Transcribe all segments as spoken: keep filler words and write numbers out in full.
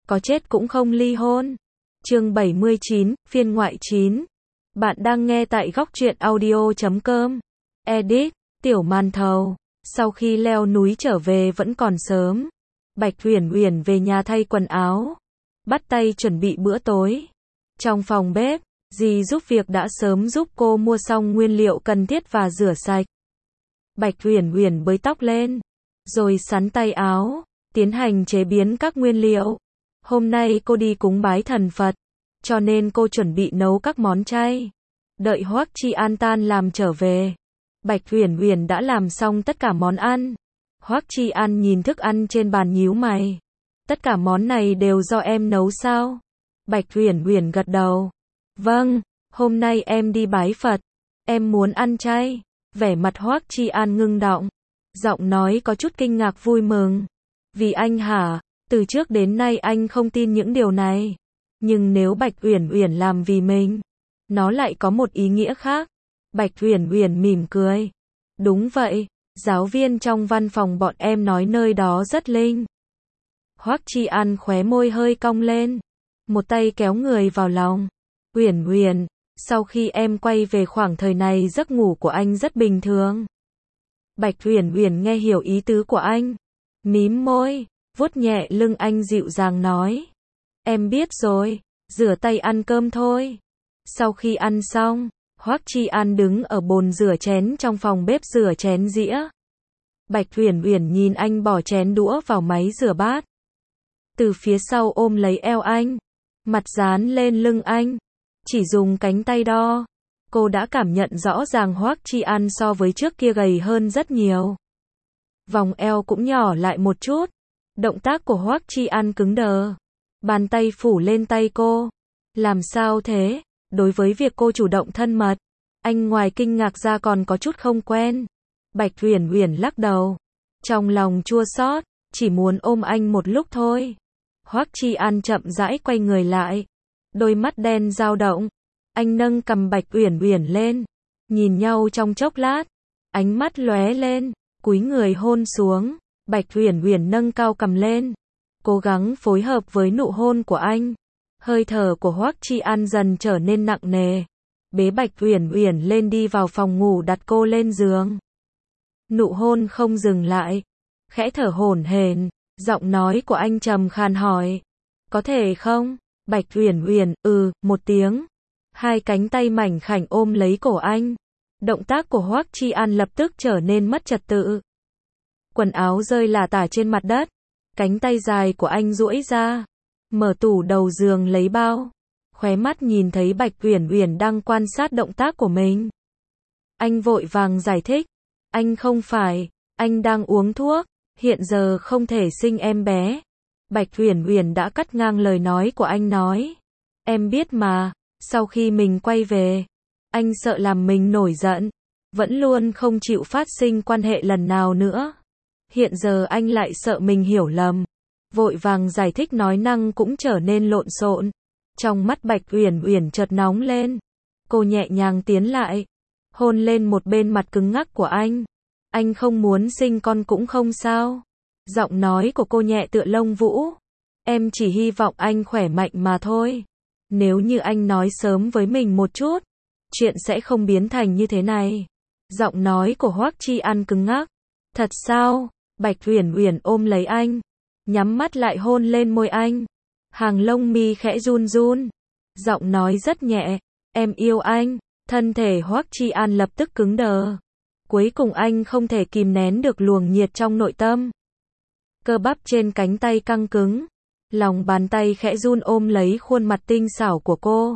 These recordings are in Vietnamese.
có chết cũng không ly hôn. Chương bảy mươi chín, phiên ngoại chín. Bạn đang nghe tại góc truyện audio chấm com. Edit, Tiểu Màn Thầu. Sau khi leo núi trở về vẫn còn sớm. Bạch Uyển Uyển về nhà thay quần áo, bắt tay chuẩn bị bữa tối. Trong phòng bếp, dì giúp việc đã sớm giúp cô mua xong nguyên liệu cần thiết và rửa sạch. Bạch Uyển Uyển bới tóc lên, rồi sắn tay áo, tiến hành chế biến các nguyên liệu. Hôm nay cô đi cúng bái thần Phật, cho nên cô chuẩn bị nấu các món chay. Đợi Hoắc Chi An tan làm trở về, Bạch Uyển Uyển đã làm xong tất cả món ăn. Hoắc Chi An nhìn thức ăn trên bàn nhíu mày. Tất cả món này đều do em nấu sao? Bạch Uyển Uyển gật đầu. Vâng, hôm nay em đi bái Phật, em muốn ăn chay. Vẻ mặt Hoắc Chi An ngưng đọng, giọng nói có chút kinh ngạc vui mừng. Vì anh hả? Từ trước đến nay anh không tin những điều này. Nhưng nếu Bạch Uyển Uyển làm vì mình, nó lại có một ý nghĩa khác. Bạch Uyển Uyển mỉm cười. Đúng vậy, giáo viên trong văn phòng bọn em nói nơi đó rất linh. Hoắc Chi An khóe môi hơi cong lên, một tay kéo người vào lòng. Uyển Uyển, sau khi em quay về khoảng thời này giấc ngủ của anh rất bình thường. Bạch Uyển Uyển nghe hiểu ý tứ của anh, mím môi, vuốt nhẹ lưng anh dịu dàng nói. Em biết rồi, rửa tay ăn cơm thôi. Sau khi ăn xong, Hoắc Chi An đứng ở bồn rửa chén trong phòng bếp rửa chén dĩa. Bạch Uyển Uyển nhìn anh bỏ chén đũa vào máy rửa bát. Từ phía sau ôm lấy eo anh, mặt dán lên lưng anh, chỉ dùng cánh tay đo. Cô đã cảm nhận rõ ràng Hoắc Chi An so với trước kia gầy hơn rất nhiều. Vòng eo cũng nhỏ lại một chút. Động tác của Hoắc Chi An cứng đờ. Bàn tay phủ lên tay cô. Làm sao thế? Đối với việc cô chủ động thân mật, anh ngoài kinh ngạc ra còn có chút không quen. Bạch Uyển Uyển lắc đầu, trong lòng chua xót, chỉ muốn ôm anh một lúc thôi. Hoắc Chi An chậm rãi quay người lại, đôi mắt đen dao động. Anh nâng cằm Bạch Uyển Uyển lên, nhìn nhau trong chốc lát, ánh mắt lóe lên, cúi người hôn xuống. Bạch Uyển Uyển nâng cao cằm lên, cố gắng phối hợp với nụ hôn của anh. Hơi thở của Hoắc Chi An dần trở nên nặng nề, bế Bạch Uyển Uyển lên đi vào phòng ngủ đặt cô lên giường. Nụ hôn không dừng lại, khẽ thở hổn hển, giọng nói của anh trầm khàn hỏi, có thể không? Bạch Uyển Uyển, ừ, một tiếng. Hai cánh tay mảnh khảnh ôm lấy cổ anh. Động tác của Hoắc Chi An lập tức trở nên mất trật tự. Quần áo rơi lả tả trên mặt đất, cánh tay dài của anh duỗi ra, mở tủ đầu giường lấy bao, khóe mắt nhìn thấy Bạch Uyển Uyển đang quan sát động tác của mình. Anh vội vàng giải thích, anh không phải, anh đang uống thuốc, hiện giờ không thể sinh em bé. Bạch Uyển Uyển đã cắt ngang lời nói của anh nói, em biết mà, sau khi mình quay về, anh sợ làm mình nổi giận, vẫn luôn không chịu phát sinh quan hệ lần nào nữa. Hiện giờ anh lại sợ mình hiểu lầm, vội vàng giải thích nói năng cũng trở nên lộn xộn. Trong mắt Bạch Uyển Uyển chợt nóng lên, cô nhẹ nhàng tiến lại, hôn lên một bên mặt cứng ngắc của anh. Anh không muốn sinh con cũng không sao. Giọng nói của cô nhẹ tựa lông vũ. Em chỉ hy vọng anh khỏe mạnh mà thôi. Nếu như anh nói sớm với mình một chút, chuyện sẽ không biến thành như thế này. Giọng nói của Hoắc Chi An cứng ngắc. Thật sao? Bạch Uyển Uyển ôm lấy anh, nhắm mắt lại hôn lên môi anh. Hàng lông mi khẽ run run, giọng nói rất nhẹ, em yêu anh. Thân thể Hoắc Chi An lập tức cứng đờ. Cuối cùng anh không thể kìm nén được luồng nhiệt trong nội tâm. Cơ bắp trên cánh tay căng cứng, lòng bàn tay khẽ run ôm lấy khuôn mặt tinh xảo của cô,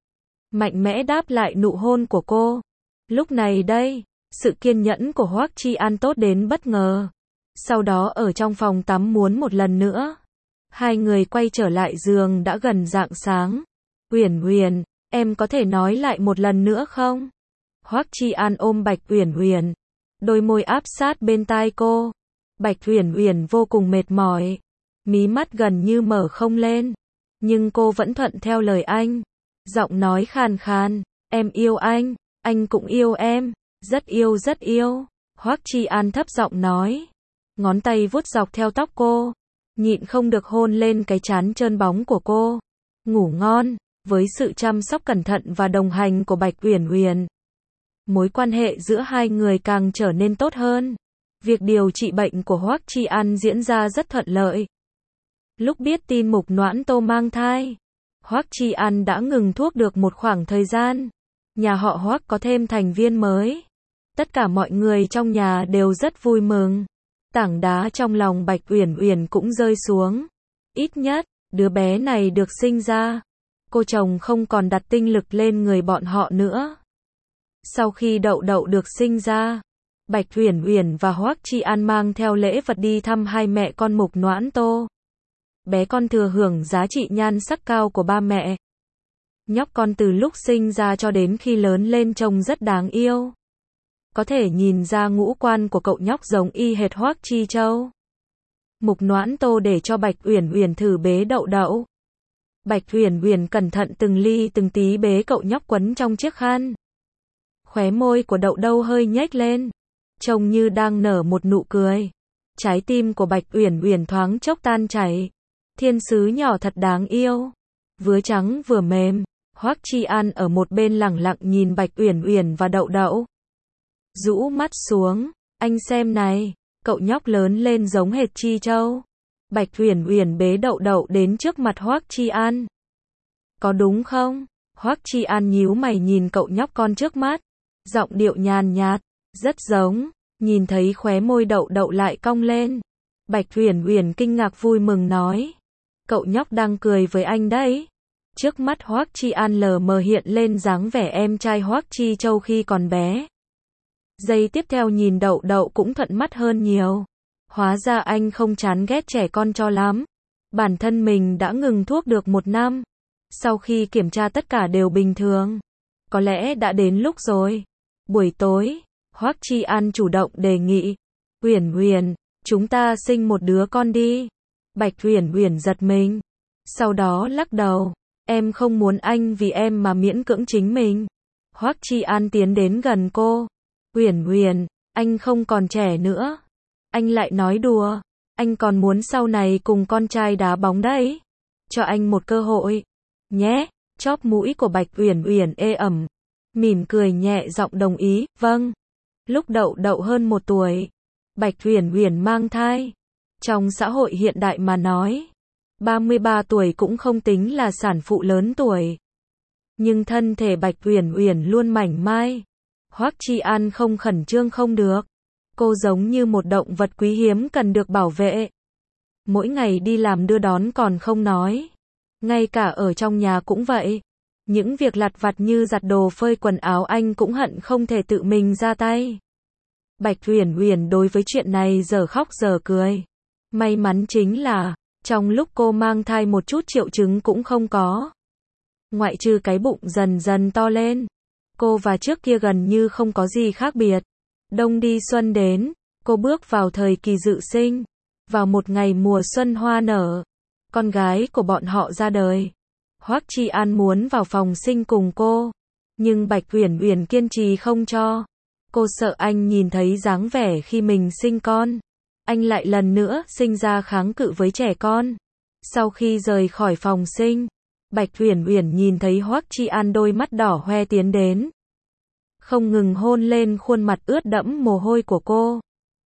mạnh mẽ đáp lại nụ hôn của cô. Lúc này đây, sự kiên nhẫn của Hoắc Chi An tốt đến bất ngờ. Sau đó ở trong phòng tắm muốn một lần nữa. Hai người quay trở lại giường đã gần rạng sáng. Uyển Uyển, em có thể nói lại một lần nữa không? Hoắc Chi An ôm Bạch Uyển Uyển, đôi môi áp sát bên tai cô. Bạch Uyển Uyển vô cùng mệt mỏi, mí mắt gần như mở không lên, nhưng cô vẫn thuận theo lời anh. Giọng nói khàn khàn, em yêu anh, anh cũng yêu em, rất yêu rất yêu. Hoắc Chi An thấp giọng nói, ngón tay vuốt dọc theo tóc cô, nhịn không được hôn lên cái trán trơn bóng của cô. Ngủ ngon. Với sự chăm sóc cẩn thận và đồng hành của Bạch Uyển Uyển, mối quan hệ giữa hai người càng trở nên tốt hơn. Việc điều trị bệnh của Hoắc Chi An diễn ra rất thuận lợi. Lúc biết tin Mục Noãn Tô mang thai, Hoắc Chi An đã ngừng thuốc được một khoảng thời gian. Nhà họ Hoắc có thêm thành viên mới. Tất cả mọi người trong nhà đều rất vui mừng. Tảng đá trong lòng Bạch Uyển Uyển cũng rơi xuống. Ít nhất, đứa bé này được sinh ra, cô chồng không còn đặt tinh lực lên người bọn họ nữa. Sau khi Đậu Đậu được sinh ra, Bạch Uyển Uyển và Hoắc Chi An mang theo lễ vật đi thăm hai mẹ con Mục Noãn Tô. Bé con thừa hưởng giá trị nhan sắc cao của ba mẹ. Nhóc con từ lúc sinh ra cho đến khi lớn lên trông rất đáng yêu. Có thể nhìn ra ngũ quan của cậu nhóc giống y hệt Hoắc Chi Châu. Mục Noãn Tô để cho Bạch Uyển Uyển thử bế Đậu Đậu. Bạch Uyển Uyển cẩn thận từng ly từng tí bế cậu nhóc quấn trong chiếc khăn. Khóe môi của Đậu Đậu hơi nhếch lên, trông như đang nở một nụ cười. Trái tim của Bạch Uyển Uyển thoáng chốc tan chảy. Thiên sứ nhỏ thật đáng yêu, vừa trắng vừa mềm. Hoắc Chi An ở một bên lẳng lặng nhìn Bạch Uyển Uyển và Đậu Đậu. Rũ mắt xuống, anh xem này, cậu nhóc lớn lên giống hệt Chi Châu. Bạch Uyển Uyển bế Đậu Đậu đến trước mặt Hoắc Chi An. Có đúng không? Hoắc Chi An nhíu mày nhìn cậu nhóc con trước mắt, giọng điệu nhàn nhạt, rất giống. Nhìn thấy khóe môi Đậu Đậu lại cong lên, Bạch Uyển Uyển kinh ngạc vui mừng nói, cậu nhóc đang cười với anh đấy. Trước mắt Hoắc Chi An lờ mờ hiện lên dáng vẻ em trai Hoắc Chi Châu khi còn bé. Giây tiếp theo nhìn Đậu Đậu cũng thuận mắt hơn nhiều. Hóa ra anh không chán ghét trẻ con cho lắm. Bản thân mình đã ngừng thuốc được một năm. Sau khi kiểm tra tất cả đều bình thường. Có lẽ đã đến lúc rồi. Buổi tối, Hoắc Chi An chủ động đề nghị, Uyển Uyển, chúng ta sinh một đứa con đi. Bạch Uyển Uyển giật mình. Sau đó lắc đầu, em không muốn anh vì em mà miễn cưỡng chính mình. Hoắc Chi An tiến đến gần cô. Uyển Uyển, anh không còn trẻ nữa. Anh lại nói đùa. Anh còn muốn sau này cùng con trai đá bóng đấy. Cho anh một cơ hội. Nhé. Chóp mũi của Bạch Uyển Uyển ê ẩm. Mỉm cười nhẹ giọng đồng ý. Vâng. Lúc Đậu Đậu hơn một tuổi, Bạch Uyển Uyển mang thai. Trong xã hội hiện đại mà nói, ba mươi ba tuổi cũng không tính là sản phụ lớn tuổi. Nhưng thân thể Bạch Uyển Uyển luôn mảnh mai. Hoắc Chi An không khẩn trương không được. Cô giống như một động vật quý hiếm cần được bảo vệ. Mỗi ngày đi làm đưa đón còn không nói. Ngay cả ở trong nhà cũng vậy. Những việc lặt vặt như giặt đồ phơi quần áo anh cũng hận không thể tự mình ra tay. Bạch Uyển Uyển đối với chuyện này giờ khóc giờ cười. May mắn chính là, trong lúc cô mang thai một chút triệu chứng cũng không có. Ngoại trừ cái bụng dần dần to lên. Cô và trước kia gần như không có gì khác biệt. Đông đi xuân đến, cô bước vào thời kỳ dự sinh. Vào một ngày mùa xuân hoa nở, con gái của bọn họ ra đời. Hoắc Chi An muốn vào phòng sinh cùng cô, nhưng Bạch Uyển Uyển kiên trì không cho. Cô sợ anh nhìn thấy dáng vẻ khi mình sinh con, anh lại lần nữa sinh ra kháng cự với trẻ con. Sau khi rời khỏi phòng sinh, Bạch Uyển Uyển nhìn thấy Hoắc Chi An đôi mắt đỏ hoe tiến đến, không ngừng hôn lên khuôn mặt ướt đẫm mồ hôi của cô.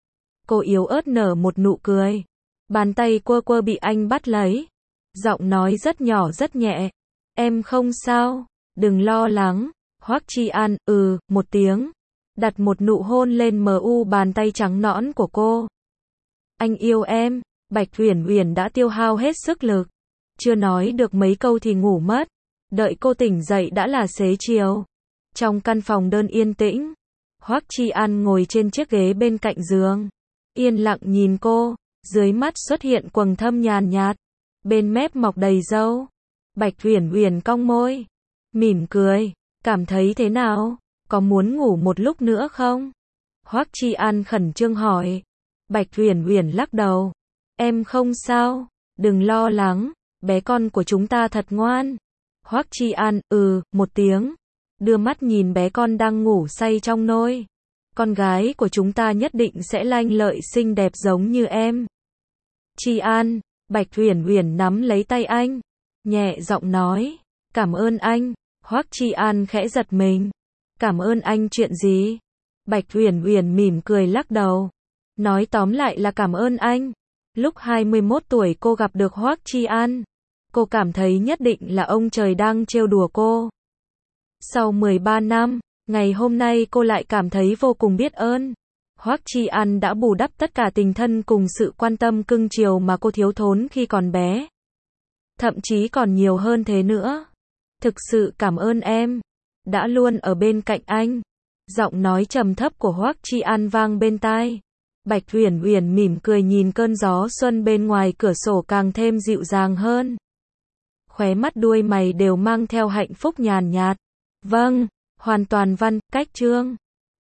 Cô yếu ớt nở một nụ cười, bàn tay quơ quơ bị anh bắt lấy, giọng nói rất nhỏ rất nhẹ, em không sao, đừng lo lắng. Hoắc Chi An, ừ, một tiếng, đặt một nụ hôn lên mờ u bàn tay trắng nõn của cô. Anh yêu em. Bạch Uyển Uyển đã tiêu hao hết sức lực, chưa nói được mấy câu thì ngủ mất. Đợi cô tỉnh dậy đã là xế chiều. Trong căn phòng đơn yên tĩnh, Hoắc Chi An ngồi trên chiếc ghế bên cạnh giường, yên lặng nhìn cô, dưới mắt xuất hiện quầng thâm nhàn nhạt, bên mép mọc đầy râu. Bạch Uyển Uyển cong môi, mỉm cười, cảm thấy thế nào? Có muốn ngủ một lúc nữa không? Hoắc Chi An khẩn trương hỏi. Bạch Uyển Uyển lắc đầu, em không sao, đừng lo lắng, bé con của chúng ta thật ngoan. Hoắc Chi An, ừ, một tiếng, đưa mắt nhìn bé con đang ngủ say trong nôi. Con gái của chúng ta nhất định sẽ lanh lợi xinh đẹp giống như em. Chi An, Bạch Uyển Uyển nắm lấy tay anh, nhẹ giọng nói, cảm ơn anh. Hoắc Chi An khẽ giật mình. Cảm ơn anh chuyện gì? Bạch Uyển Uyển mỉm cười lắc đầu. Nói tóm lại là cảm ơn anh. Lúc hai mươi mốt tuổi cô gặp được Hoắc Chi An. Cô cảm thấy nhất định là ông trời đang trêu đùa cô. Sau mười ba năm, ngày hôm nay cô lại cảm thấy vô cùng biết ơn. Hoắc Chi An đã bù đắp tất cả tình thân cùng sự quan tâm cưng chiều mà cô thiếu thốn khi còn bé. Thậm chí còn nhiều hơn thế nữa. Thực sự cảm ơn em. Đã luôn ở bên cạnh anh. Giọng nói trầm thấp của Hoắc Chi An vang bên tai. Bạch Uyển Uyển mỉm cười nhìn cơn gió xuân bên ngoài cửa sổ càng thêm dịu dàng hơn. Khóe mắt đuôi mày đều mang theo hạnh phúc nhàn nhạt. Vâng, hoàn toàn văn, cách chương.